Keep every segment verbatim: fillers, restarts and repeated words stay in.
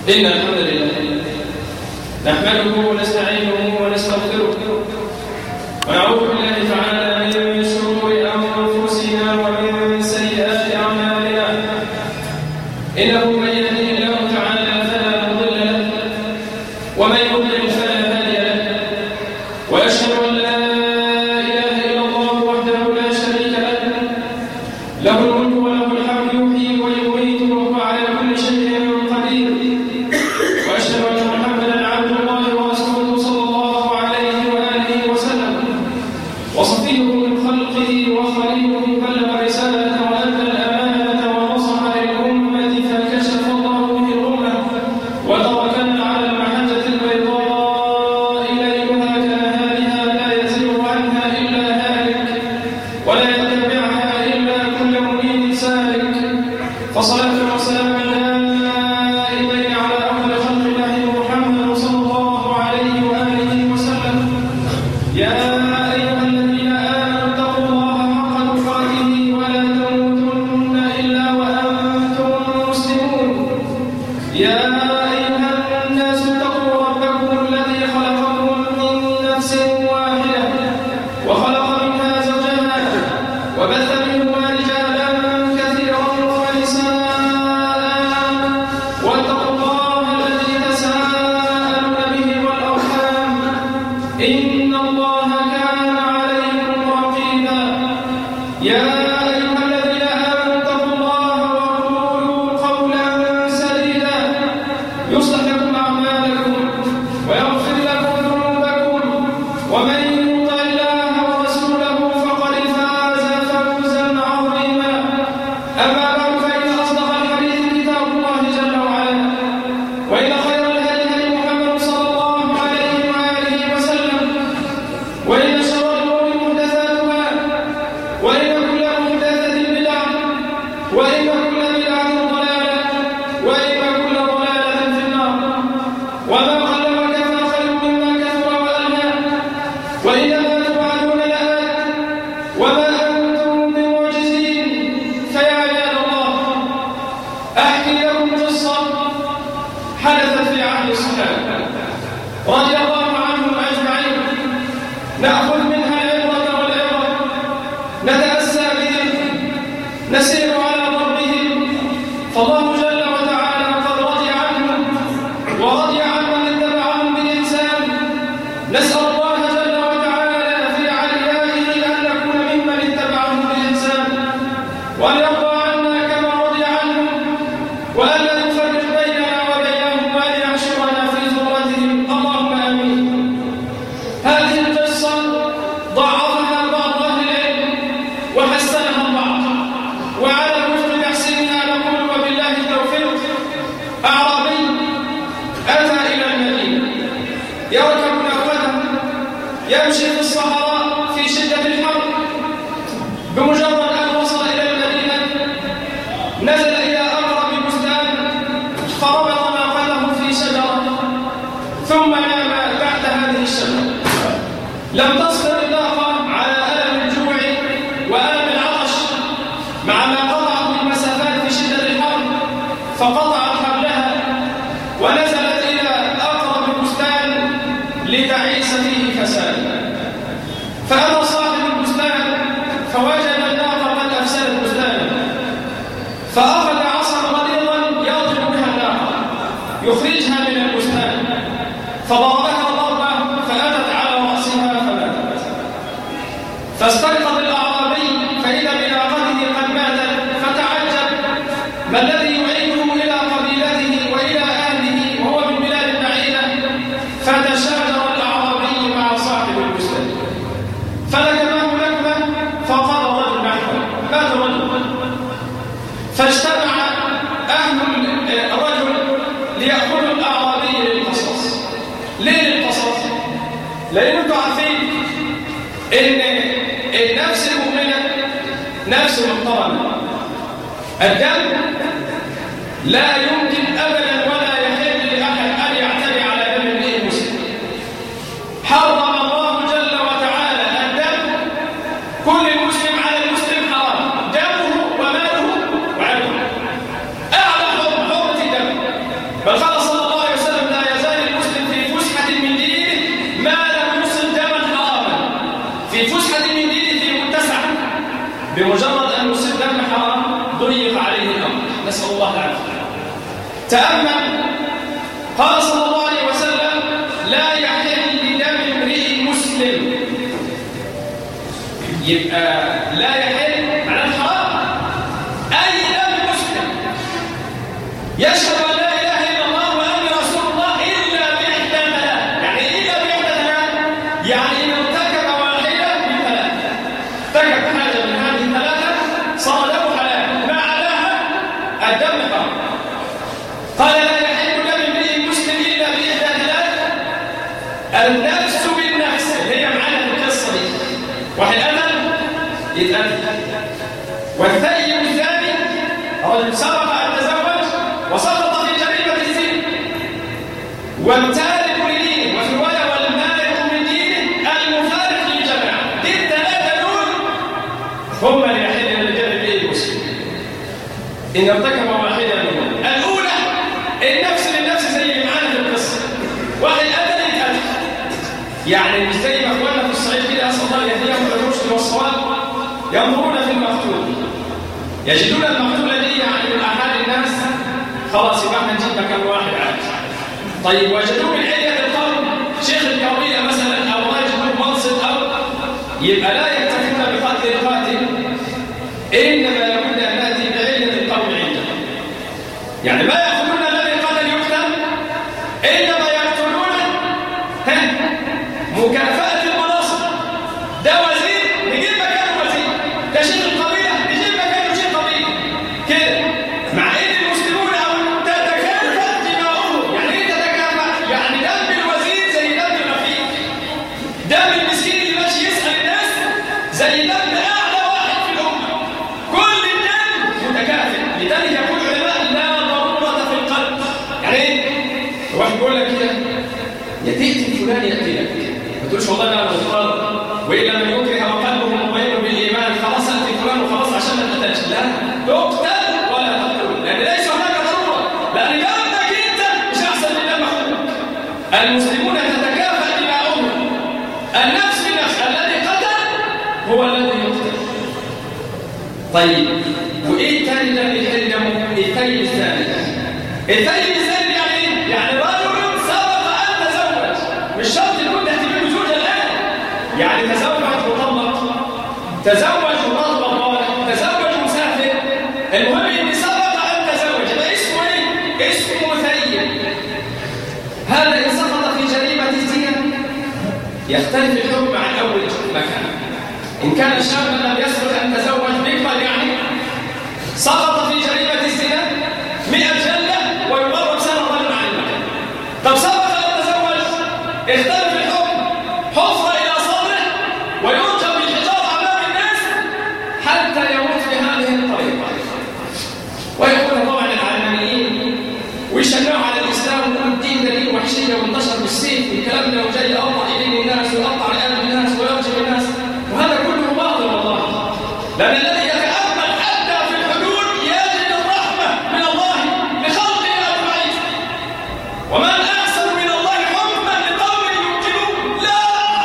إن الحمد لله نحمده ونستعينه ونستغفره ونعوذ بالله تعالى من شرور أنفسنا ومن سيئات أعمالنا إنه من يهده الله تعالى فلا مضل له ومن يضلل فلا هادي له وأشهد أن لا إله إلا الله وحده لا شريك له له الملك وله الحمد يحيي ويميت وهو على كل شيء قدير وأشهد أن محمدا عبد الله ورسوله صلى الله عليه وآله وسلم وصفيه من خلقه وخليله بلغ رسالة وأدى الأمانة ونصح للأمة فكشف الله به الأمة وتركنا على المحجة البيضاء ليلها كنهارها لا يزيغ عنها إلا هالك ولا يتبعها إلا كل منيب سالك فصلاة وسلام دائمين على أفضل خلق الله محمد صلى الله عليه وآله وسلم يا أيها الذين آمنوا اتقوا الله حق تقاته ولا تموتن إلا وأنتم مسلمون يا أيها الناس اتقوا ربكم الذي خلقكم من نفس واحدة وخلق منها زوجها وبث منهما رجالا كثيرا ونساء واتقوا الله الذي تساءلون به والأرحام إن الله كان عليكم رقيبا يا أيها الذين آمنوا اتقوا الله وقولوا قولا سديدا يصلح لكم أعمالكم ويغفر لكم ذنوبكم ومن يطع الله ورسوله فقد فاز فوزا عظيما أما بعد فإن أصدق الحديث كتاب الله جل وعلا وإن خير الهدي هدي محمد صلى الله عليه وآله وسلم وإن شر الأمور محدثاتها وإن كل محدثة بدعة وإن كل بدعة ضلالة وإن كل ضلالة في النار وما قل وكفى خير مما كثر وألهى وإنما توعدون لآت وما أنتم بمعجزين فيا عباد الله أحكي لكم قصة حدثت في عهد الصحابة رضي الله عنهم أجمعين نأخذ منها العبرة والعبرة نتأسى بهم نسير على ضربهم فالله جل وتعالى قد رضي عنهم ورضي عن من اتبعهم بالإنسان نسأل الله جل وتعالى في عليائه أن نكون ممن اتبعهم بالإنسان وأن يرضى عنا كما رضي عنهم وأن لا يفرق بيننا وبينهم وأن يحشرنا في زمرتهم اللهم آمين. هذه القصة ضعفها بعض أهل العلم وحسنها البعض وعلى وفق تحسينها نقول وبالله التوفيق. أعرابي أتى إلى المدينة يركب ناقته يمشي في الصحراء في شدة الحر بمجرد أن وصل إلى المدينة نزل إلى أقرب بستان فربط ناقته في شجرة ثم نام تحت هذه الشجرة. لم تصبر الناقة على ألم الجوع وألم العطش مع ما قطعت المسافات في شدة الحر فقطعت حبلها ونزلت إلى أقرب بستان لتعيش فيه فسادا. فأتى صاحب البستان فوجد الناقة قد أفسدت بستانه فأخذ عصا غليظا يضرب بها الناقة يخرجها من البستان فضربها ضربة فأتت على رأسها فماتت. فاستيقظ الأعرابي فإذا بناقته قد ماتت فتعجب ما الذي يعيده إلى قبيلته وإلى أهله وهو من بلاد بعيدة. فتشاجر الأعرابي مع صاحب البستان فلكمه لكمة فقال الرجل نحوه مات الرجل. فاجتمع أهل الرجل ليأخذوا الأعرابي للقصص. ليه للقصص؟ لأن أنتم عارفين إن النفس المؤمنة نفس محترمة. الدم لا يمكن أبدا ولا يحل لأحد أن يعتدي على دم امرئ مسلم. حرم الله جل وتعالى الدم كل مسلم على المسلم حرام دمه وماله وعرضه. أعلى حرمة حرمة الدم بل قال صلى الله العافية. تأمل قال صلى الله عليه وسلم لا يحل دم امرئ مسلم. يبقى لا يحل على الحرام أي دم مسلم يشهد أن لا إله إلا الله وأن رسول الله إلا بإحدى ثلاث. يعني إلا بإحدى ثلاث يعني إن ارتكب واحدة من ثلاث، ارتكب حاجة من هذه الثلاثة صار له حلال، ما عداها الدم حرام. قال لا يحل دم امرئ مسلم إلا بإحدى ثلاث: النفس بالنفس، هي معانا في القصة دي، واحد قتل يتقتل، والثيب الزاني رجل سرق أن تزوج وسقط في جريمة الزنا، والتارك لدينه، وفي رواية والمارق من دينه المفارق للجماعة. دي الثلاثة دول هم اللي يحل للجنة بإيه المسلم إن ارتكب واحدة منهم. الأولى النفس للنفس زي اللي معانا في القصة، واحد قتل يتقتل، يعني مش زي ما اخواننا في الصعيد كده أسأل الله يهديهم الرشد والصواب ينظرون في المقتول يجدون المقتول دي يعني من أحد الناس خلاص يبقى احنا نجيب مكان واحد عادي. طيب وجدوه من علية القوم شيخ القومية مثلا أو راجل منصب أو يبقى لا يكتفون بقتل القاتل، إنما لابد أن نأتي بعلة القوم عندهم. يعني ما يأخذون الذي قتل يقتل، إنما يقتلون مكافأة المناصب. ده وزير نجيب مكانه وزير، ده شيخ القبيلة نجيب مكانه شيخ قبيلة كده. مع ان المسلمون او تتكافأ دماؤهم. يعني ايه تتكافأ؟ يعني دم الوزير زي دم الرفيق، دم المسكين اللي ماشي يسأل الناس زي دم اعلى واحد في الامة، كل الدم متكافئ. لذلك يقول العلماء لا ضرورة في القلب. يعني ايه؟ واحد بيقول لك كده يا تأتي فلان يأتي لك، ما تقولش والله انا مضطر والا من يكره وقلبه مطمئن بالايمان خلاص اتي فلان وخلاص عشان ما تقتلش. لا، تقتل ولا تقتل، لان ليس هناك ضروره، لان دمك انت مش احسن من دم اخوك. المسلمون تتكافأ دماؤهم، النفس بالنفس، الذي قتل هو الذي يقتل. طيب وايه الثاني ده اللي يحل دمه؟ الثيب الثاني. الثيب الثاني يعني ايه؟ يعني رجل سبق ان تزوج، مش شرط يكون تحتمل زوجة الان، يعني تزوج مطلق، تزوج مطلق، تزوج مسافر، المهم ان سبق ان تزوج. يبقى اسمه ايه؟ اسمه ثيب. هذا ان سقط في جريمة الزنا يختلف الحكم عن اول مكان. ان كان شابا لم يسبق ان تزوج بكرا يعني سقط في جريمة الزنا مئة جلة ويضرب سنة ظلم عن المكان. طب سبق ان تزوج اختلف الحكم، حفرة الى صدره ويرجم بالحجارة امام الناس حتى يموت بهذه الطريقة. ويقول طبعا العلمانيين ويشنعوا على الاسلام ويقولوا الدين ده دين وحشية وانتشر بالسيف والكلام ده وجاي يقطع ايدين الناس ويقطع رقاب الناس ويرجم الناس، وهذا كله باطل والله. لان الذي يتأمل حتى في الحدود يجد الرحمة من الله لخلقه اجمعين. ومن احسن من الله حكما لقوم يوقنون. لا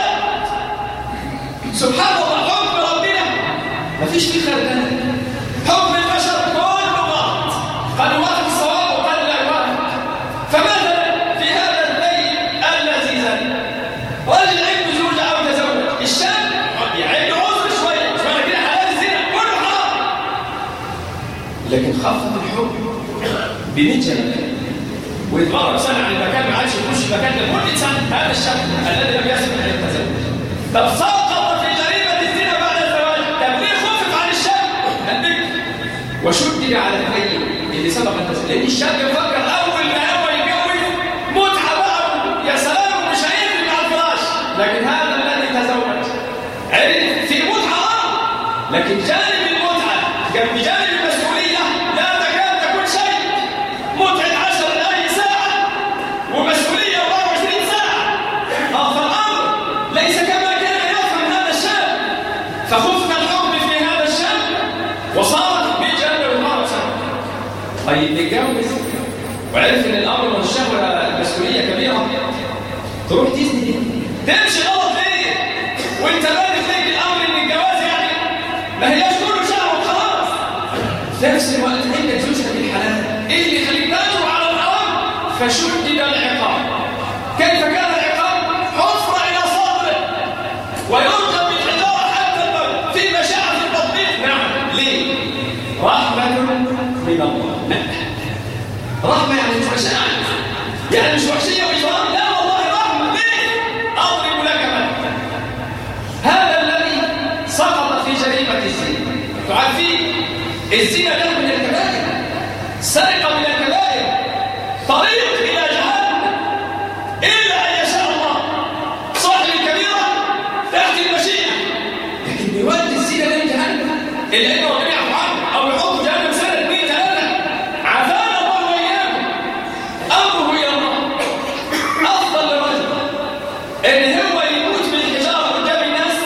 سبحان الله، حكم ربنا ما فيش فيه خلل. حكم البشر كله غلط، قد يوافق الصواب وقد لا يوافق. فمثلا في هذا الثيب الذي زنى رجل عنده زوجة او تزوج، الشاب عنده عذر شويه، مش معنى كده حلال الزنا كله حرام، لكن خفض الحكم بمجرد ويتغرب سنه عن المكان، ما عادش يخش مكان لمده سنه. هذا الشاب الذي لم يسبق ان يتزوج طب سقط في جريمه الزنا بعد الزواج، طب ليه خفف عن الشاب البكر وشدد على الثيب اللي سبق التزوج؟ لان الشاب يفكر اول ما هو يتجوز متعه بقى، يا سلام مش هينزل على الفراش. لكن هذا الذي تزوج عرف في متعه، لكن جانب المتعه جنب جانب المسؤوليه لا تكاد تكون شيء. متعه عشر دقائق ساعه ومسؤوليه أربعة وعشرين ساعه. اه فالامر ليس كما كان يفهم هذا الشاب، فخفنا الحكم في هذا الشاب وصار بجانب الغرب سنه. طيب نتجوز وعرف ان الامر والشهوه مسؤوليه كبيره، تروح تزني تمشي غلط ليه؟ وانت بادئ فيك الامر ان الجواز يعني ما هياش كله شهوه وخلاص. في نفس الوقت عندك زوجتك الحلال فشدد العقاب. كيف كان العقاب؟ حفر إلى صدره ويرجم بالحجارة حتى الموت في مشاعر التطبيق. نعم. ليه؟ رحمة من الله. رحمة يعني مش مشاعر، يعني مش وحشية وإجرام، لا والله رحمة. ليه؟ أضرب لك مثلا. هذا الذي سقط في جريمة الزنا، تعرفين الزنا ده من الكبائر، سرقة من الكبائر، طريق إلى جهنم إلا أن يشاء الله صاحب الكبيرة تأتي المشيئة، لكن بيودي الزنا لجهنم إلا إنه ربنا يعفو عنه أو يحط جهنم سنة اثنين ثلاثة. عافانا الله وإياكم. أمره إلى الله. أفضل لرجل إن هو يموت بالحجارة قدام الناس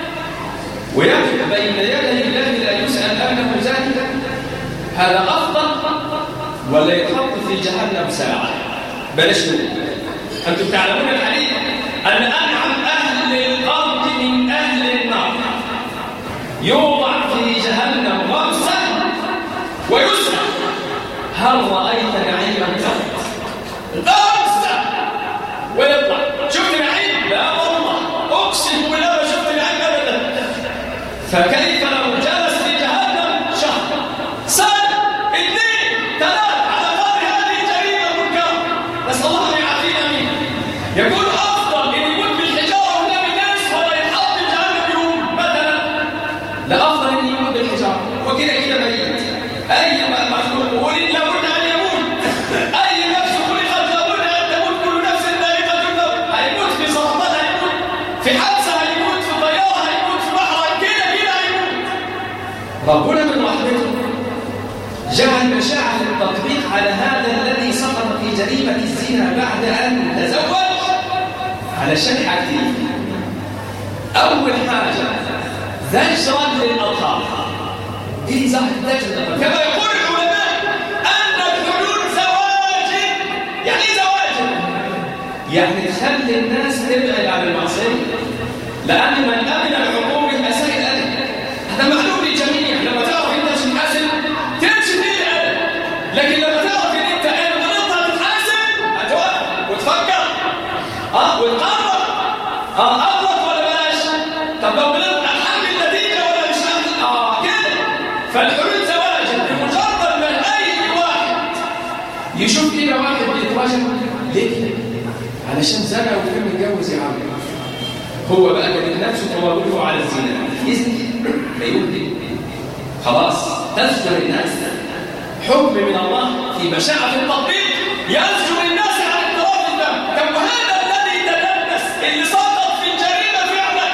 ويقف بين يدي الله لا يسأل أنه زاني، هذا أفضل ولا يتحط في جهنم ساعة. بلاش نقول. أنتم تعلمون الحديث أن أنعم أهل الأرض من أهل النار يوضع في جهنم غمسة ويسأل هل رأيت نعيما قط؟ غمسة ويطلع شفت نعيم؟ لا والله أقسم بالله ما شفت نعيم أبدا. فكيف لو جلس في جهنم شهر سنة اثنين ثلاثة على قدر هذه الجريمة المنكرة؟ نسأل الله أن يعافينا منها. يقول أفضل إن يموت بالحجارة قدام الناس ولا يتحط في جهنم يوم مثلا. لا، أفضل إن يموت بالحجارة وكده كده ميت. أي مخلوق ولد لابد أن يموت. أي نفس خلقت لابد أن تموت. كل نفس ذائقة الموت. هيموت في سرطان، هيموت في حادثة، هيموت في طيارة، هيموت في بحر، كده كده هيموت. ربنا من رحمته جعل مشاعر التطبيق على هذا الذي سقط في جريمة الزنا بعد أن تزوج علشان حاجتين. أول حاجة زجرا للأطهار. دي زهر زجرا كما يقول العلماء أن الحلول زواج. يعني إيه زواج؟ يعني تخلي الناس تبعد عن المعصية، لأن من أمن العقوبة أساء الأدب. هذا معلوم للجميع. لما تعرف أنت مش محاسب تمشي في الأدب، لكن لما تعرف أن أنت أنا غلطت تتحاسب هتوقف وتفكر اه وتقرر اه أغلط ولا بلاش. طب لو غلطت أحمل النتيجة ولا مش أحمل اه كده. فالحلول زواج بمجرد من أي واحد يشوف كده واحد بيتواجه ليه؟ علشان زنى وكان متجوز يا عم، هو بقى كان نفسه تواجده على الزنا يزني لا يمكن. خلاص تزجر الناس. حكم من الله في مشاعة التطبيق يزجر الناس عن اقتراف الدم. طب وهذا الذي تلبس اللي سقط في الجريمة فعلا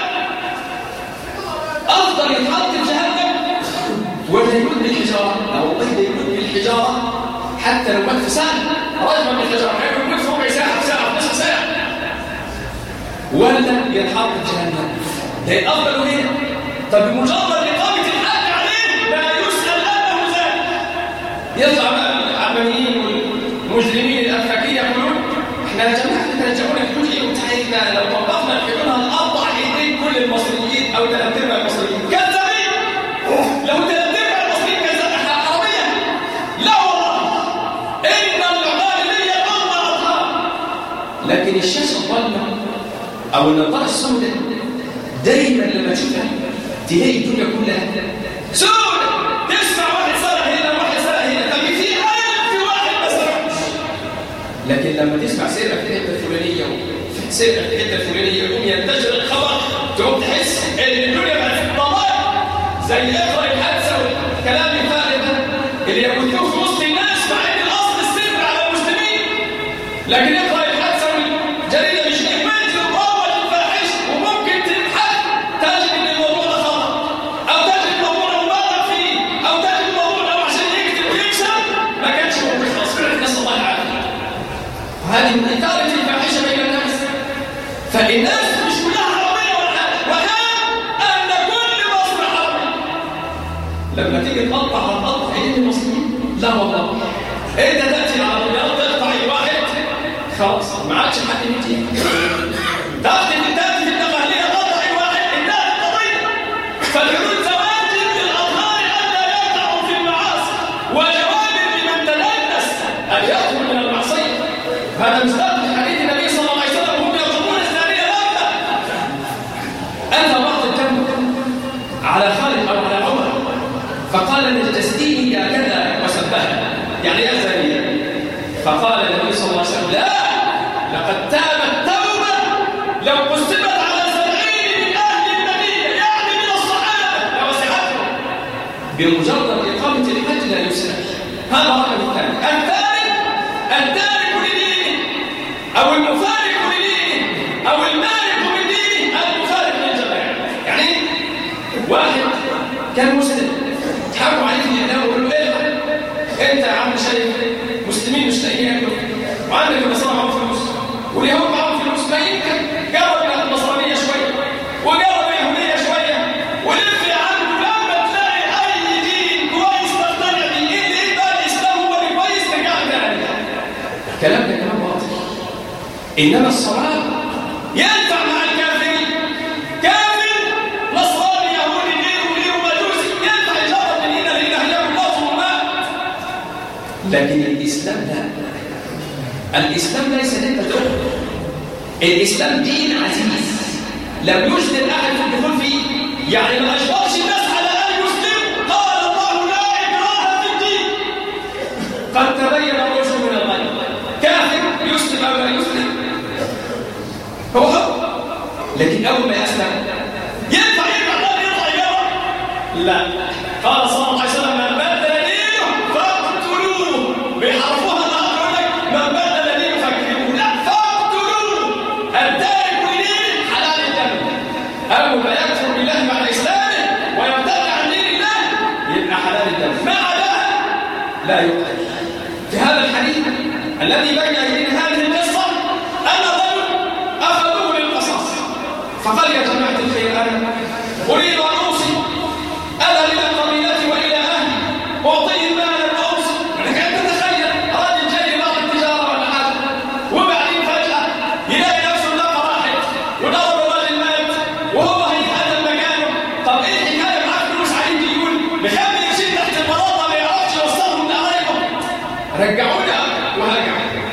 أفضل يتحط في جهنم ولا يموت بالحجارة؟ لا والله ده يموت بالحجارة حتى لو مات في ساعة. رجما بالحجارة يموت في ربع ساعة، في ساعة، في نصف ساعة، ولا يتحط في جهنم. ده الأفضل هنا. طب بمجرد إقامة الحد عليه لا يسأل أنه زاني. يطلع بقى العمليين والمجرمين الأفاكين يقولون احنا يا جماعة ترجعونا الحدود ايه وتحيثنا لو طبقنا الحدود هنقطع ايدين كل المصريين أو ثلاث ارباع المصريين. كذابين. لو ثلاث ارباع المصريين كذاب احنا حرامية. لا والله إن العمالية ضمن أطهار. لكن الشاشة الظلمة أو النظارة السوداء دايما لما تشوفها تلاقي الدنيا كلها سوداء. تسمع واحد سرق هنا، واحد سرق هنا، طب في ألف واحد ما سرقش. لكن لما تسمع سرقة في الحتة الفلانية سرقة في الحتة الفلانية يقوم ينتشر الخبر، تقوم تحس إن الدنيا بقت في الضلال. زي اقرأ الحادثة والكلام الفارغ اللي يبثوه في وسط الناس مع إن الأصل السر على المسلمين. لكن اقرأ الحادثة والجريدة مش نقبل تروج الفاحش وممكن تبحث تجد ان الموضوع ده خطأ، او تجد الموضوع مبالغ فيه، او تجد الموضوع لو عشان يكتب ويكسب ما كانش موجود اصلا. نسأل الله العافية. هذه من إثارة الفاحشة بين الناس. فالناس مش كلها حرامية ولا حاجة، وكان أن كل مصر حرامية. لما تيجي تقطع هتقطع ايدين المصريين؟ لا والله. انت تأتي العربيات تقطع اي واحد خلاص ما عادش حد يجي. تاخذ التاتي في التقاليد قطع واحد انتهت القضيه. فالحدود زواج للاطهار الا يقعوا في المعاصي، وجواب لمن تلبس ان يخرج من المعصيه. هذا مصداق حديث النبي صلى الله عليه وسلم وهم يطلبون الثانية لا أنت بعض الدم على خالد أو على عمر فقال نجتسديني يا كذا وسبها يعني يا زانية فقال النبي صلى الله عليه وسلم لا لقد تابت توبة لو قسمت على سبعين من أهل المدينة يعني من الصحابة لوسعتهم بمجرد إقامة الحج لا يسرع هذا رقم الثاني الثالث التارك لدينه أو المفارق لدينه أو المارق من دينه المفارق للجماعة يعني واحد كان مسلم تحكوا عليه في الإعلام ويقولوا إيه أنت يا عم شايف مسلمين مش لاقيين ياكلوا وعندك النصارى معاهم فلوس واليهود معاهم فلوس ما يمكن جرب النصرانية شوية وجرب اليهودية شوية ولف يا عم ولما تلاقي أي دين كويس تقتنع بيه إيه بقى الإسلام هو اللي كويس ترجع عليه الكلام ده كلام باطل إنما الصلاة ينفع مع الكافرين كافر نصراني يهودي غيره غيره مجوسي ينفع يجرب من هنا لهنا هياكل لازم ومات لكن الإسلام لا الإسلام ليس أنت تؤمن الإسلام دين عزيز لم يجبر أحد في الدخول فيه يعني ما أجبرش الناس على أن يسلموا قال الله لا إكراه في الدين قد تبين الرشد من الغي كافر يسلم أو لا يسلم هو هو لكن أول ما يسلم ينفع يرجع لا يطلع يرى لا قال صلى الله عليه وسلم من بدل دينه فاقتلوه بحرفها الأخر لك من بدل دينه فاكتبوه لا فاقتلوه التارك لدينه حلال الدم أول ما يكفر بالله مع إسلامه ويبتدع عن دين الله يبقى حلال الدم ما عداها لا يقتل في هذا الحديث الذي بين أيدينا هذه القصة أن الرجل أخذوه للقصاص فقال يا جماعة الخير أنا أريد أن أوصي أنا إلى قبيلتي وإلى أهلي أعطيه مالا وأوصي لك أن تتخيل راجل جاي بعض التجارة ولا حاجة وبعدين فجأة يلاقي نفسه الناقة راحت وضرب الراجل مات وهو هيتقدم مكانه طب إيه الحكاية معاه فلوس عليه ديون بخلي يشيل تحت البلاطة ما يعرفش يوصلهم لقرايبهم رجعوني وهرجع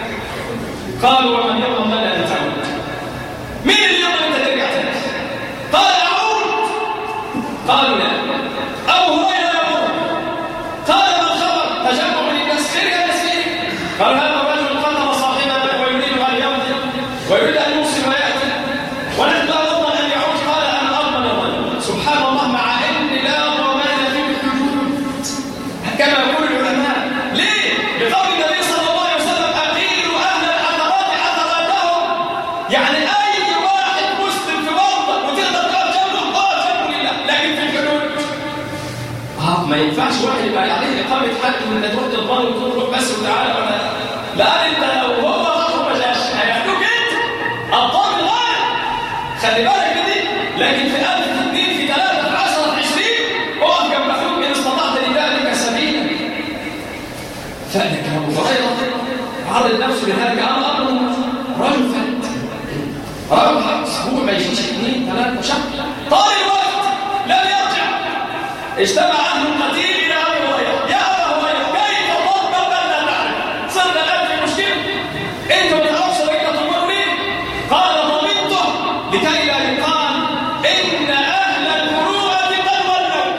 قالوا ومن يضمن لنا أن تعود مين اللي يضمن أنت ترجع تاني قال أعود قالوا لا أبو هريرة يقول قال ما الخبر تجمع للناس خير يا ناس خير قال هذا الرجل قتل صاحبنا ويريد أن يمضي ويريد أن يوصي ويأتي ونحن لا نضمن أن يعود قال أنا أضمن الرجل سبحان الله مع أن لا ضمان في الحدود كما يقول العلماء ليه؟ بقول النبي صلى الله عليه وسلم أقيلوا أهل العثرات عثراتهم يعني أي واحد مسلم في وضع وتقدر تقف جنبه قال جنبه لله لكن في الحدود آه ما ينفعش واحد يبقى عليه إقامة حد وإنك تروح تضمن وتروح بس وتعالى ولا لا أنت لو هو راح ما جاش هياخدوك أنت أبطال الغاية خلي بالك دي لكن في ألف في اثنين في ثلاثة في عشرة في عشرين اقف جنب أخوك إن استطعت لذلك سبيلا فأنك أبو هريرة عرض نفسه لهذا أنا أمر رجل فات رجل حبس هو ما يجيش اثنين ثلاثة شهر طال الوقت لم يرجع اجتمع عنه القتيل إلى أبي هريرة يا أبا هريرة كيف تضمن لا تعرف صرنا الآن في مشكلة أنت ما تعرفش وإنت تضمنني قال ضمنته لكي لا يقال إن أهل الفروع قد ولوا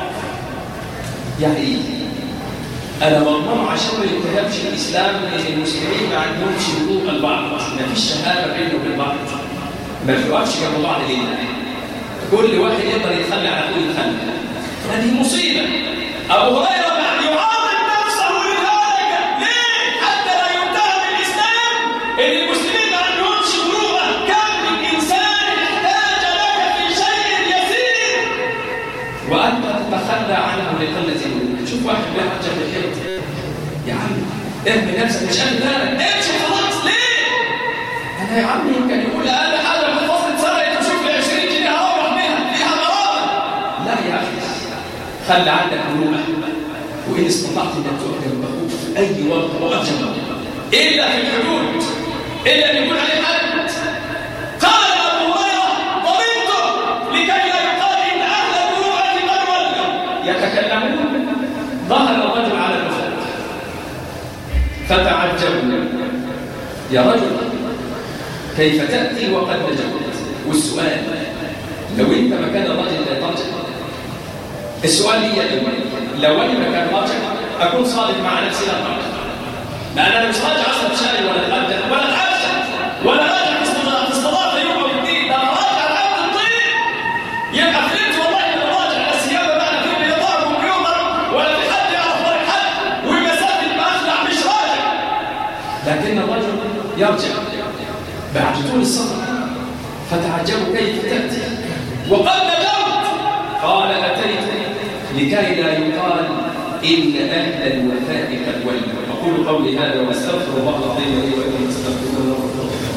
يعني إيه؟ أنا مضمون عشان ما يتهمش الإسلام إن المسلمين ما عندهمش حقوق البعض ما فيش شهادة بينهم وبين بعض ما بيقفش جنب بعض لله كل واحد يقدر يتخلى على كل يتخلى هذه مصيبة أبو هريرة بعد يعرض نفسه لذلك ليه؟ حتى لا يتهم الإسلام إن المسلمين ما عندهمش فروع كم من إنسان احتاج لك في شيء يسير وأنت تتخلى عنه لقلة الوجود شوف واحد بيحجة في الحيط يا عم ارمي نفسك مش قادر بالك امشي خلاص ليه؟ أنا يا عم يمكن يقول أقل حاجة في الفصل اتسرقت وشوف لي عشرين جنيه هروح بيها فيها غرابة لا يا أخي خلي عندك مروءة وإن استطعت أنك تقف جنب أخوك في أي وقت وقف جنبه إلا في الحدود إلا أن يكون عليه حد قال أبو هريرة ضمنته لكي لا يقال إن أهل المروءة قد ولوا يتكلمون ظهر الرجل على الأفق فتعجبوا يا رجل كيف تأتي وقد نجوت؟ والسؤال لو أنت مكان الرجل لا ترجع. السؤال لي لو أنا مكان راجع أكون صادق مع نفسي لا ترجع، لأن أنا مش راجع أصلا شاي ولا أتغدى ولا أتعشى ولا راجع في استضافة يوم أو اثنين، ده أنا راجع العبد الطيب يبقى فهمت والله إن راجع السيابة بقى في بيضاء كمبيوتر ولا في حد يعرف طريق حد والمسافة بأخلع مش راجع. لكن الرجل يرجع بعد طول السفر فتعجبوا كيف تأتي وقد نجوت. قال أتيت لكي لا يقال إن أهل الوفاء قد ولوا. أقول قولي هذا وأستغفر الله العظيم لي ولكم فاستغفروه.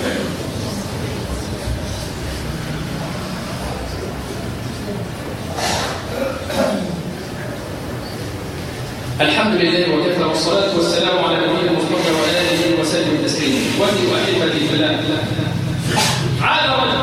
الحمد لله وكفى والصلاة والسلام على نبينا المصطفى وعلى آله وسلم تسليما. وفي وأحبتي في الله عاد رجل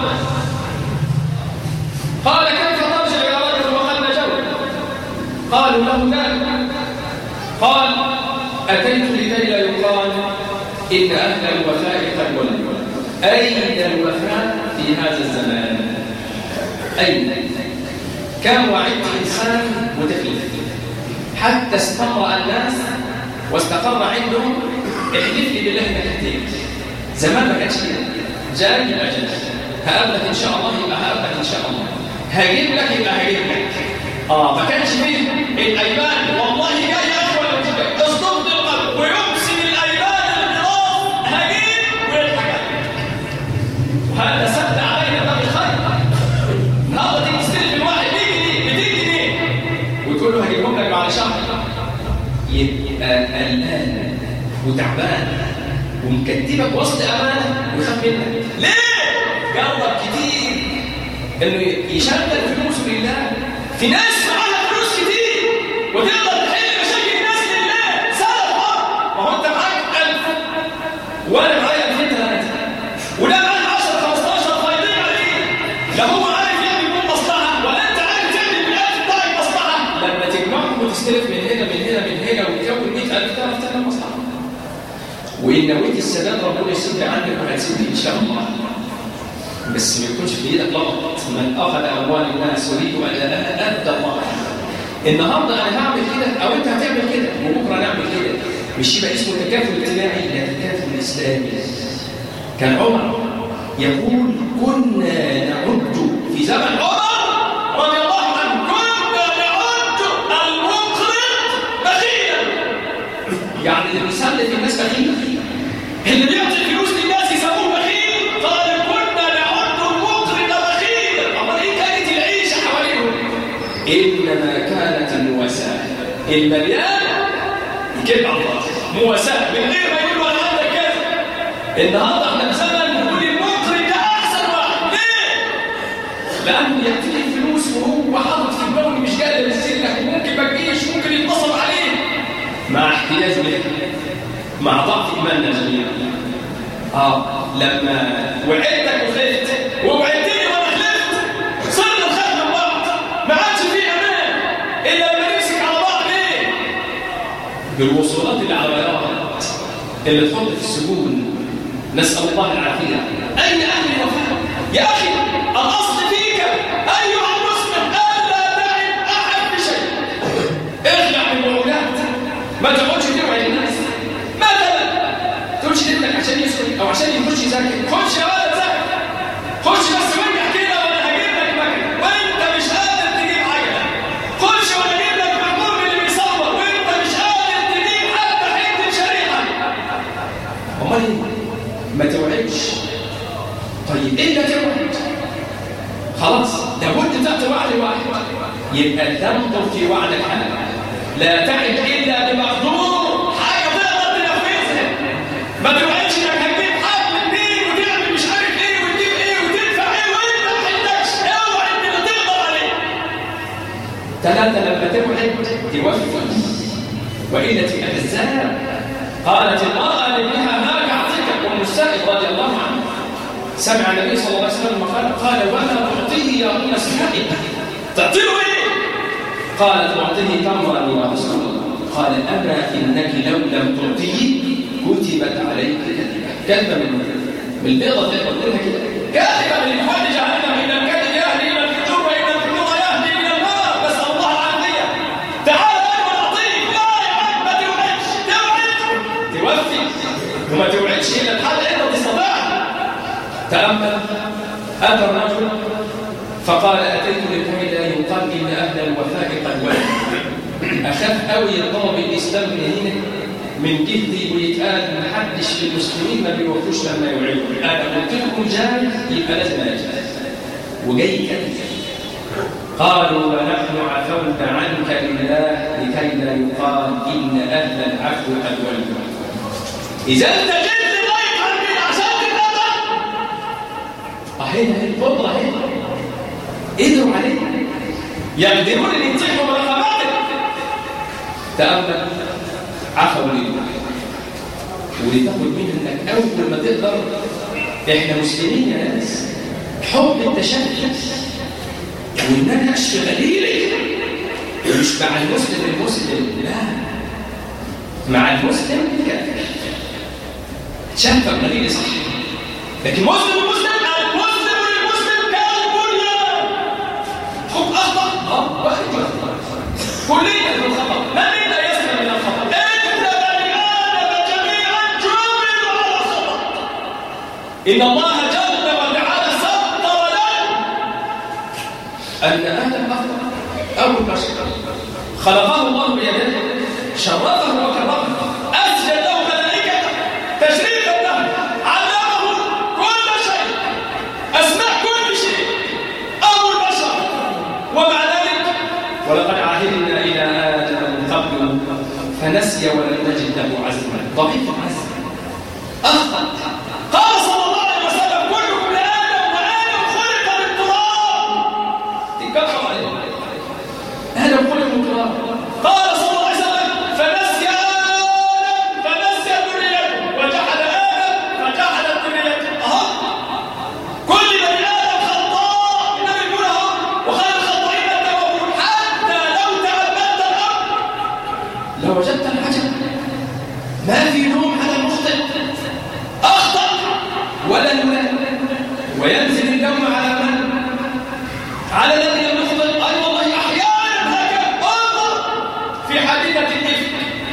قال كيف ترجع يا رجل وقد نجوت؟ قالوا له ذلك. قال أتيت لكي لا يقال إن أهل الوفاء قد ولوا. أين الوفاء في هذا الزمان؟ أين؟ كم وعدت إنسان متكلف حتى استمر الناس واستقر عندهم احلف لي بالله انك هتيجي. زمان ما كانش كده، جاي الاجل هقابلك ان شاء الله يبقى هقابلك ان شاء الله، هجيب لك يبقى هجيب لك. اه ما كانش فيه الايمان والله جاي يا اخوه ولا تجي اصدق القلب ويقسم الايمان الغلاظ هجيب ويضحك عليك. وهذا سد علينا باب الخير. النهارده تيجي تستلف الواحد مية جنيه مئتين جنيه وتقول له هجيبهم لك بعد شهر، يبقى قلقان وتعبان ومكتبك وسط امانه ويخاف منك. ليه؟ جرب كتير انه يشغل فلوسه لله. في ناس معاها فلوس كتير وتقدر تحل مشاكل الناس لله سبب حر. ما هو انت معاك ألف وانا معايا ألفين ثلاثة وده معاك عشرة خمستاشر فايضين عليه. لا هو عارف يعمل بهم مصلحه ولا انت عارف تعمل بالألف بتاعك مصلحه. لما تجمعهم وتستلف من هنا من هنا من هنا وتكون مئة ألف تعرف تعمل مصلحه. وإن نويت السداد ربنا يسد عنك وهتسد إن شاء الله، بس ما يكونش في إيدك لغط. من أخذ أموال الناس يريد أن أدى الله. النهارده أنا هعمل كده أو أنت هتعمل كده وبكرة نعمل كده، مش يبقى اسمه تكافل اجتماعي، لا تكافل إسلامي. كان عمر يقول كنا نعد في زمن عمر رضي الله عنه كنا نعد المقرض بخيلا، يعني اللي بيسلف الناس بخيل، اللي بيعطي الفلوس للناس يسموه بخيل. قال كنا نعد المقرض بخيلا. امال ايه كانت العيشه حواليهم؟ انما كانت المواساه. المليان يكب على الله مواساه من غير ما يقول انا عندك كذا. النهارده احنا في زمن بنقول المقرض ده احسن واحد. ليه؟ لانه يعطيك الفلوس وهو حاطط في دماغه مش قادر يسلك وممكن ما تجيش ممكن يتنصب عليه مع احتياج له مع ضعف إيماننا جميعا. آه لما وعدتك وخلفت ووعدتني وأنا خلفت صرنا نخاف من بعض، ما عادش فيه أمان إلا لما نمسك على بعض. ليه؟ بالوصولات اللي على الغيارات اللي تحط في السجون، نسأل الله العافية. أين أهل الوفاء؟ يا أخي الأصل فيك أيها المسلم ألا تعب أحد بشيء. اخلع من الوعودات، ما تقعدش توعد الناس. تمشي ابنك عشان يسكت او عشان يخش يذاكر، خش يا ولد ذاكر، خش بس وانجح كده وانا هجيب لك مكنه وانت مش قادر تجيب عجله، خش وانا اجيب لك محمود اللي بيصور وانت مش قادر تجيب حتى حته شريحه. امال ايه؟ ما توعدش. طيب ايه اللي توعد؟ خلاص لابد تاتي وعد واحد، يبقى تنظر في وعدك حاجه. لا تعد الا بمقدور، حاجه تقدر تنفذها. ما توعدش انك هتجيب حد اثنين وتعمل مش عارف ايه وتجيب ايه وتدفع ايه وانت ما عندكش. اوعى انت اللي تقدر عليه. ثلاثه لما توعد توفي والا تبقى كذاب. قالت المراه لابنها ما اعطيك. ام السائب رضي الله عنه سمع النبي صلى الله عليه وسلم قال قال وما اعطيه يا ام السائب؟ تعطيه ايه؟ قالت اعطيه تمرا يا رسول الله. قال اما انك لو لم تعطيه كتبت عليك كذبه. كلمة من من البيضة تقدر تقولها كده، كلمة من إخوان جهنم إن الكذب يهدي إلى الفجور وإن الفجور يهدي إلى النار، نسأل الله العافية. تعال أنا ونعطيك، لا يا عم ما توعدش، توعد توفي وما توعدش إلا الحل أنت تستطيع. تأمل أتى الرجل فقال أتيت لكي لا يقال إن أهل الوفاء قد ولوا. أخاف قوي يطلب الإسلام من هنا من جهدي ويتقال محدش في المسلمين ما بيوفوش لما يوعدوا. أنا قلت لكم جاي يبقى لازم أجي وجاي كذب. قالوا ونحن عفونا عنك لله لكي لا يقال إن أهل العفو قد ولوا. إذا أنت جئت لغاية قلبي عشان تتنبه أهينا القدرة هنا قدروا عليك يقدرون أن يمسحوا مرقباتك. تأمل عفوا لله ولتاخد منه انك اول ما تقدر. احنا مسلمين يا ناس، حب التشدد وان انا اشفي غليلي مش مع المسلم المسلم، لا مع المسلم الكافر. شفى غليلي صح، لكن مسلم المسلم المسلم للمسلم كالبنيان. حب اخطا اه واخد كليا من الخطا، من لا يسلم من الخطا. إن الله جل وتعالى سطر له أن آدم أخطأ أول بشر خلقه الله بيده، شرفه وكرمه، أسجد له ملائكته تشريفا له، علمه كل شيء، أسمع كل شيء، أول بشر. ومع ذلك ولقد عهدنا إلى آدم من قبل فنسي ولم نجد له عزما. ضعيف العزم أخطأ. قال صلى الله عليه وسلم كلكم لآدم وآدم خلق من تراب. تكفر عليه آدم خلق من تراب. قال صلى الله عليه وسلم فنسي آدم فنسي ذريته وجحد آدم فجحدت ذريته. أهو كل بني آدم خطاء، النبي يقول أهو وخير الخطائين التوابون. حتى لو تأملت الأمر لوجدت العجب، ما في لوم على المخطئ، أخطأ ولا يلام، وينزل اللوم على من؟ على الذي لم يخطئ. أي والله أحيانا هكذا. انظر في حادثة الإفك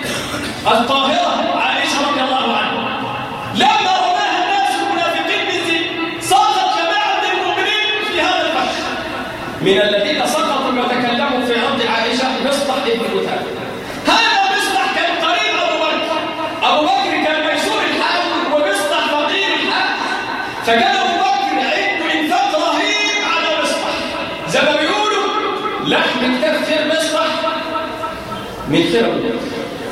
الطاهرة عائشة رضي الله عنها لما رماها الناس المنافقين بالزنا، سقط جماعة المؤمنين في هذا الفحش. من الذين سقطوا وتكلموا في عرض عائشة مصطح ابن أثاث. هذا مصطح كان قريب أبو بكر، أبو بكر كان ميسور الحال ومصطح فقير الحال، فكان أبو بكر عنده إنفاق رهيب على مصطح. زي ما بيقولوا لحم كتف مصطح من خير أبو بكر،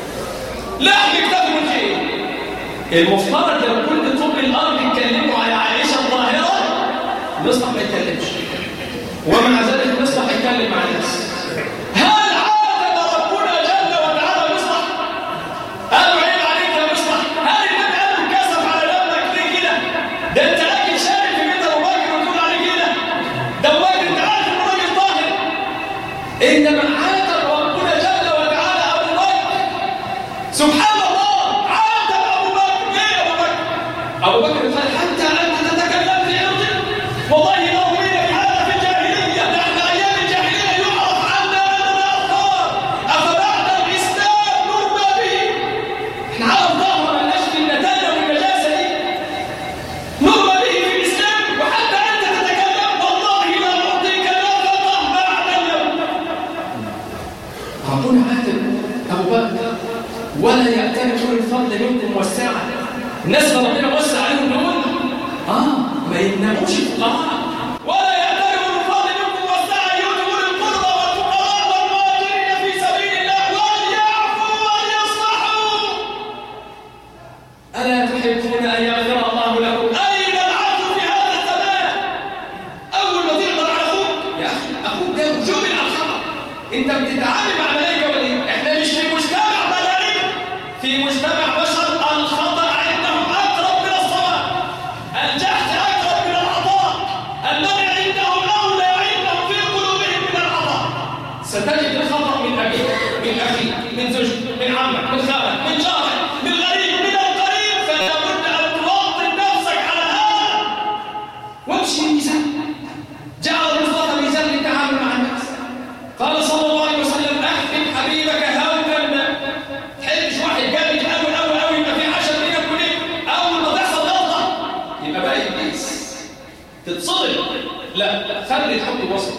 لحم كتف من خير. المفترض لو كل طب الأرض يتكلموا على عائشة الظاهرة مصطح ما يتكلمش، ومع ذلك مصطح يتكلم مع الناس. هل عاتب ربنا جل وتعالى مصطح؟ قالوا عيب عليك يا مصطح. هل النبي قال له كسف على لبك ليه كده؟ ده انت راجل شارك في بيت ابو بكر وتقول عليه كده؟ ده ابو بكر انت عارف انه راجل طاهر. انما عاتب ربنا جل وتعالى ابو بكر. سبحان الله، عاتب ابو بكر. ليه يا ابو بكر؟ ابو بكر قال حتى انت تتكلم في عرضي؟ والله لو بينا في هذا في الجاهليه، ده احنا ايام الجاهليه يعرف عنا اننا اطهار، افبعد الاسلام نرضى به. احنا عرف ظهر مالناش في النتانه والنجاسه دي، نرضى به في الاسلام. وحتى انت تتكلم والله لا نعطيك نفقه بعد اليوم. ربنا عاتب ابو بكر ولا يأتي كل الفضل منكم والساعه. الناس اللي ربنا وسع عليهم دول اه ما يمنعوش الفقراء، ولا يأتيهم الفضل منكم والسعة يؤتوا القربى والفقراء والمهاجرين في سبيل الله وليعفوا وليصلحوا. ألا تحبون أن يغفر الله لكم؟ أين العفو في هذا الزمان؟ أول ما تقدر على أخوك يا أخي، أخوك ده وجوب الخطأ. أنت بتتعامل مع ملائكة ولا إيه؟ إحنا مش في مجتمع ملائكة، في مجتمع بشر. الخطأ عندهم أقرب من الصلاة، الجهل أقرب من العطاء، المنع عندهم أولى عندهم في قلوبهم من العطاء. ستجد الخطأ من أبيك، من أخيك، من زوجك، من عمك، من خالك، من جارك، من غريب، من القريب. فلا بد أن توضح لا، خلي الحب وسط،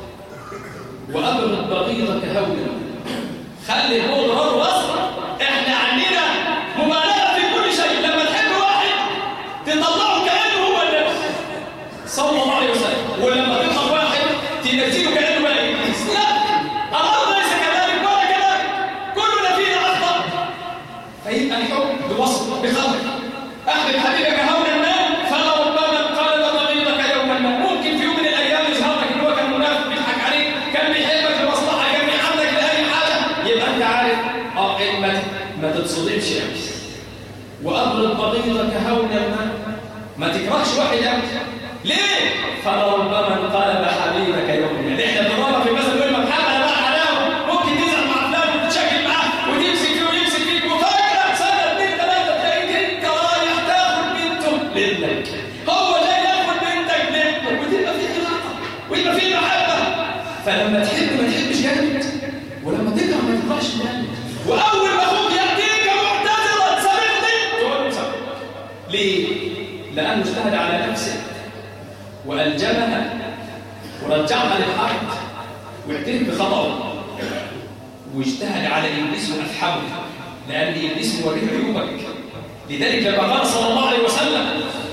وأبرد بغيضك هونا. خلي البغض برضه وسط. احنا عندنا مبالغة في كل شيء. لما تحب واحد تطلعه كأنه هو النبي صلى الله عليه وسلم، ولما تطلع واحد تنزله كأنه بقى إبليس. لا، الأمر ليس كذلك ولا كذلك، كلنا فينا أخطاء. فيبقى الحب بوسط بخطر. أحبب حبيبك هونا ما فلربما انقلب بغيضك يوما ما. ممكن في يوم من الأيام يظهر لك إن هو كان منافق بيضحك عليك، كان بيحبك لمصلحة، كان بيحبك لأي حاجة، يبقى أنت عارف اه ما ما تتصدمش قوي. وأبرد بغيضك هونا ما، ما تكرهش واحد قوي. ليه؟ فلربما انقلب حبيبك يوما. يعني احنا بنضرب في مثل يقول لك محمد بقى حلاوه، ممكن تزعل مع فلان وتتشاكل معاه وتمسك فيه ويمسك فيك، وفجأة سنة اتنين تلاتة تلاقيك انت رايح تاخد بنته لابنك، هو جاي ياخد بنتك لابنك، وتبقى في علاقة ويبقى في محبة. فلما تحب ما تحبش جامد، ولما تكره ما تكرهش جامد. وأول ما أخوك يأتيك معتذرا سامحني تقول له سامحني. ليه؟ لأنه اجتهد على نفسه وألجمها ورجعها للحق واعترف بخطأه، واجتهد على إبليس وأفحمه، لأن إبليس موريه عيوبك. لذلك لما قال صلى الله عليه وسلم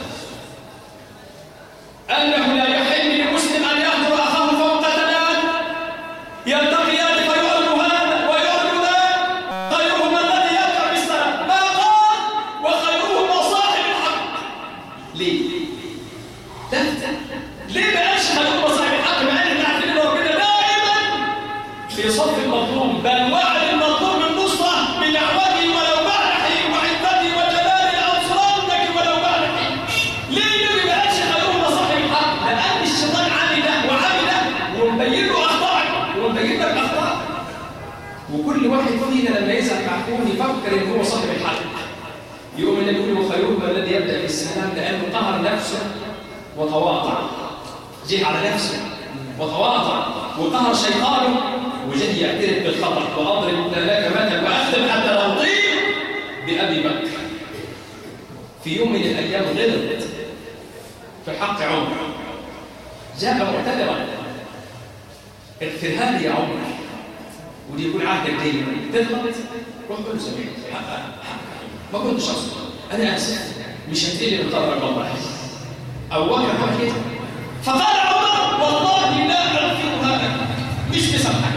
أنه لا يحل للمسلم أن يهجر أخاه فوق ثلاث يلتقيان فيعرض هذا ويعرض ذاك، خيرهما الذي يبدأ بالسلام، ما قال وخيرهما صاحب الحق. ليه؟ ليه ما قالش خيرهما صاحب الحق؟ مع ان احنا عارفين ان ربنا دائما في صف المظلوم، بل وعد المظلوم بالنصرة بدعوته ولو بعد حين، وعزته وجلال أنصرنك ولو بعد حين. ليه النبي ما قالش خيرهما صاحب الحق؟ لأن الشيطان عامل وعامل ومبين له أخطائك ومبين لك أخطائك. وكل واحد فينا لما يزعل معقول يفكر ان هو صاحب الحق، يقوم النبي يقول وخيرهما الذي يبدأ بالسلام، لأنه قهر نفسه وتواضع، جه على نفسه وتواضع وقهر شيطانه وجه يعترف بالخطأ. وأضرب لك مثل وأختم حتى لو طيب بأبي بكر. في يوم من الأيام غلط في حق عمر، جاء معتذرا، اغفرها لي يا عمر، ودي يكون عهدك دايما، تغلط روح قول له سامحني، ما كنتش أصلا، أنا آسف، مش هتقلي من قدرك والله. أو وكر هو كده. فقال عمر والله لا أغفرها لك، مش مسامحك.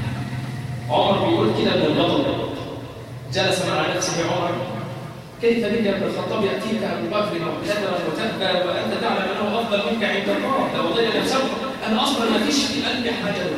عمر بيقول كده من الغضب، جلس مع نفسه عمر، كيف بك يا ابن الخطاب يأتيك أبو بكر معتذرا وتأبى وأنت تعلم أنه أفضل منك عند الله، لو ضل نفسه أنا أصلا ما فيش في قلبي حاجة.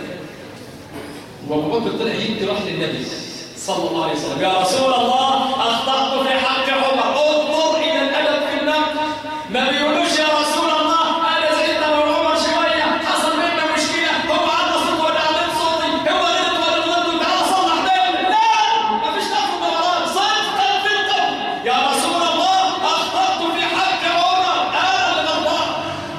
وأبو بكر طلع يبكي راح للنبي صلى الله عليه وسلم، يا رسول الله أخطأت في حق عمر، انظر إلى الأدب في النقد. ما بيقولوش يا رسول الله أنا زعلت من عمر شوية، حصل بيننا مشكلة، هو عدى صوت ولا عدى صوتي، هو غلط ولا غلط، تعالى صلح بيننا. لا، ما فيش نقد دوران، صدقا في القول يا رسول الله أخطأت في حق عمر، أنا اللي غلطان.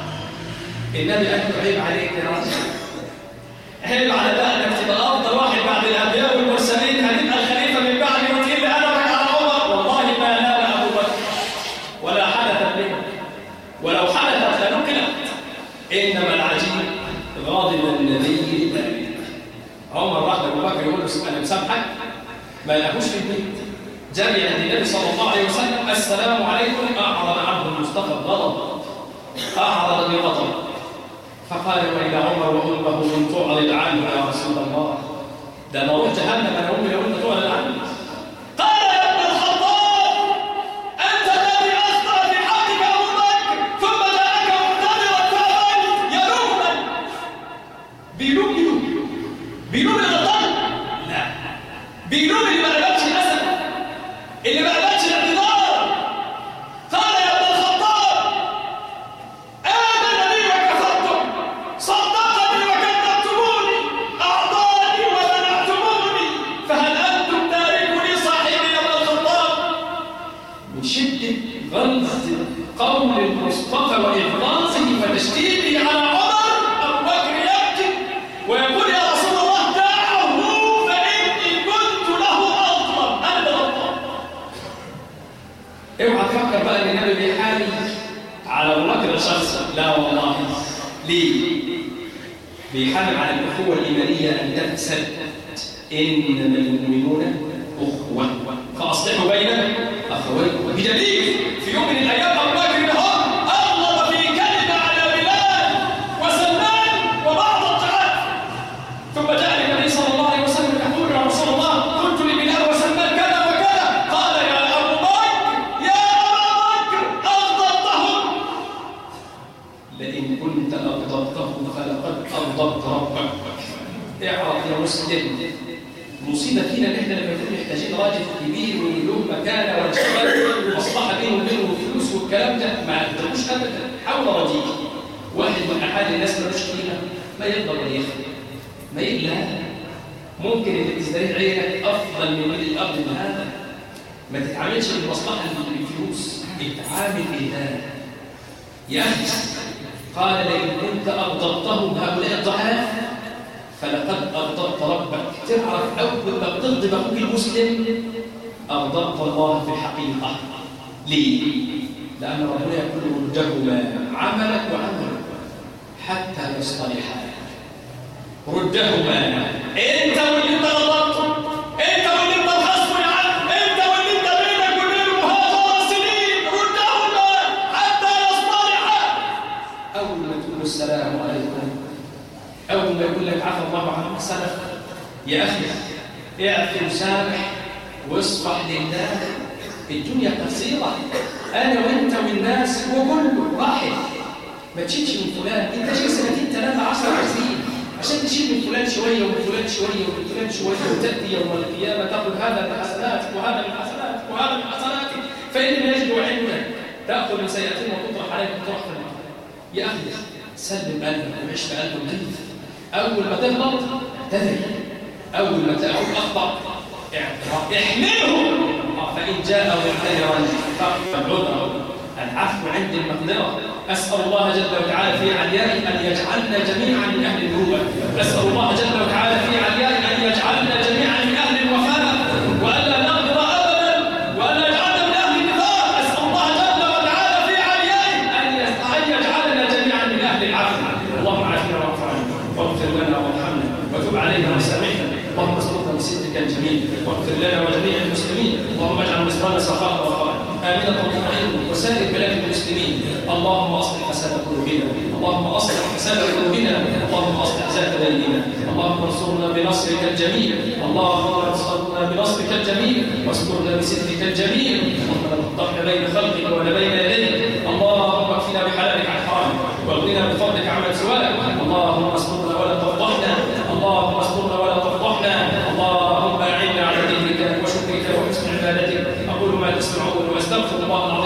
النبي قال له عيب عليك يا رجل، عيب على ده انك تبقى افضل واحد بعد الانبياء والمرسلين، هتبقى الخليفه من بعد وتقول لي انا بك على عمر. والله ما نال ابو بكر ولا حدثت به، ولو حدثت لنقلت. انما العجيب غاضب النبي لذلك. عمر راح لابو بكر يقول له انا مسامحك، ما لقوش في البيت، جري عند النبي صلى الله عليه وسلم السلام عليكم، اعرض عنه المصطفى غضب، اعرض بغضب. فقال وإلى عمر وأمه من تعرض عنه يا رسول الله، ده انا اروح جهنم انا امي لو انت تعرض عنه. قال يا ابن الخطاب انت الذي اخطا في حقك ابو بكر، ثم جاءك معتذرا فابيت. يلوم من؟ بيلوم يلوم بيلوم الغلطان؟ لا، بيلوم اللي ما قبلش الاسد، اللي ما قبلش الاعتذار. قال يا ابن الخطاب آمن بي وكفرتم، صدقني وكذبتموني، أعطاني ومنعتموني، فهل أنتم تاركوا لي صاحبي يا ابن الخطاب؟ من شدة غلظة قول المصطفى وإغلاظه وتشديده على عمر، أبو بكر يبكي ويقول يا رسول الله دعه فإني كنت له أظلم، أنا غلطان. اوعى تفكر بقى ان النبي بيحامي على ابو بكر شخصا، لا والله، ليه؟ بيحمل على الأخوة الإيمانية أن تفسد. إنما المؤمنون أخوة فأصلحوا بين أخويكم. بدليل في يوم من الأيام أبو بكر هم أغلب في كلمة على بلال وسلمان وبعض الطعام، ثم جاء النبي صلى الله عليه وسلم يقول يا رسول الله قلت لبلال وسلمان كذا وكذا، قال يا أبو بكر يا أبا بكر أغضبتهم، لئن كنت أغضبتهم فلقد أغضبت ربك. اعرف يا مسلم مصيبة فينا ان احنا لما نكون محتاجين راجل كبير وله مكانه ونشتغل مصلحه بينه وبينه وفلوس والكلام ده ما عندهوش ابدا. حول رجيك واحد من احد الناس ملوش قيمه ما يقدر ولا يخدم ما يقلق. ممكن اللي تستريح عينك افضل من ملء الارض من هذا. ما تتعاملش بالمصلحه بالفلوس، اتعامل بالله يا اخي. قال لئن كنت اغضبتهم هؤلاء الضعاف فلقد أغضبت ربك. تعرف أول ما بتغضب أخوك المسلم أغضبت الله في الحقيقة. ليه؟ لأن ربنا يقول ردهما عملك وعملك حتى يصطلحا. ردهما أنت واللي أنت غضبته، أنت واللي أنت غصب عنه، أنت واللي أنت بينك وبينه هذا سنين، ردهما حتى يصطلحا. أول ما تقول السلام عليكم، أول ما يقول لك عفى الله عما سلف، يا أخي اعفو وسامح واصفح لله. الدنيا قصيرة، أنا وأنت والناس وكله واحد. ما تشيلش من فلان، أنت شيل سنتين ثلاثة عشر عشرين عشان تشيل من فلان شوية ومن فلان شوية ومن فلان شوية، وتأتي يوم القيامة تأخذ هذا من حسناتك وهذا من حسناتك وهذا من حسناتك، فإن لم يجد علمك تأخذ من سيئاتهم وتطرح عليك وتطرح في النار. يا أخي سلم قلبك وعيش بقلبك نظيف. أول ما تغلط اعتذر، أول ما تأخذ أخطأ احمله، فإن جاء معتذرا فاقبل عذره. العفو عند المقدرة. أسأل الله جل وعلا في عليائه أن يجعلنا جميعا من أهل المروءة. أسأل الله جل وعلا في عليائه أن يجعلنا جميعا من أهل الوفاء وألا نغدر أبدا وألا يجعلنا من أهل النفاق. أسأل الله جل وعلا في عليائه أن يجعلنا جميعا من أهل العفو. اللهم عافنا واعف عنا واغفر لنا وارحمنا وتب علينا وسامحنا. اللهم استرنا بسترك الجميل واغفر لنا وجميع المسلمين. اللهم اجعل مصرنا سخاء رخاء آمنة مطمئنة وسائر بلاد المسلمين. اللهم اصلح فساد قلوبنا، اللهم اصلح فساد قلوبنا، اللهم اصلح ذات بيننا. اللهم انصرنا بنصرك الجميل، اللهم انصرنا بنصرك الجميل واسترنا بسترك الجميل. اللهم لا تفضحنا بين خلقك ولا بين يديك. اللهم اكفنا بحلالك عن حرامك واغننا بفضلك عمن سواك. اللهم استرنا ولا تفضحنا، اللهم استرنا ولا تفضحنا. اللهم اعنا على ذكرك وشكرك وحسن عبادتك. اقول ما تسمعون واستغفر الله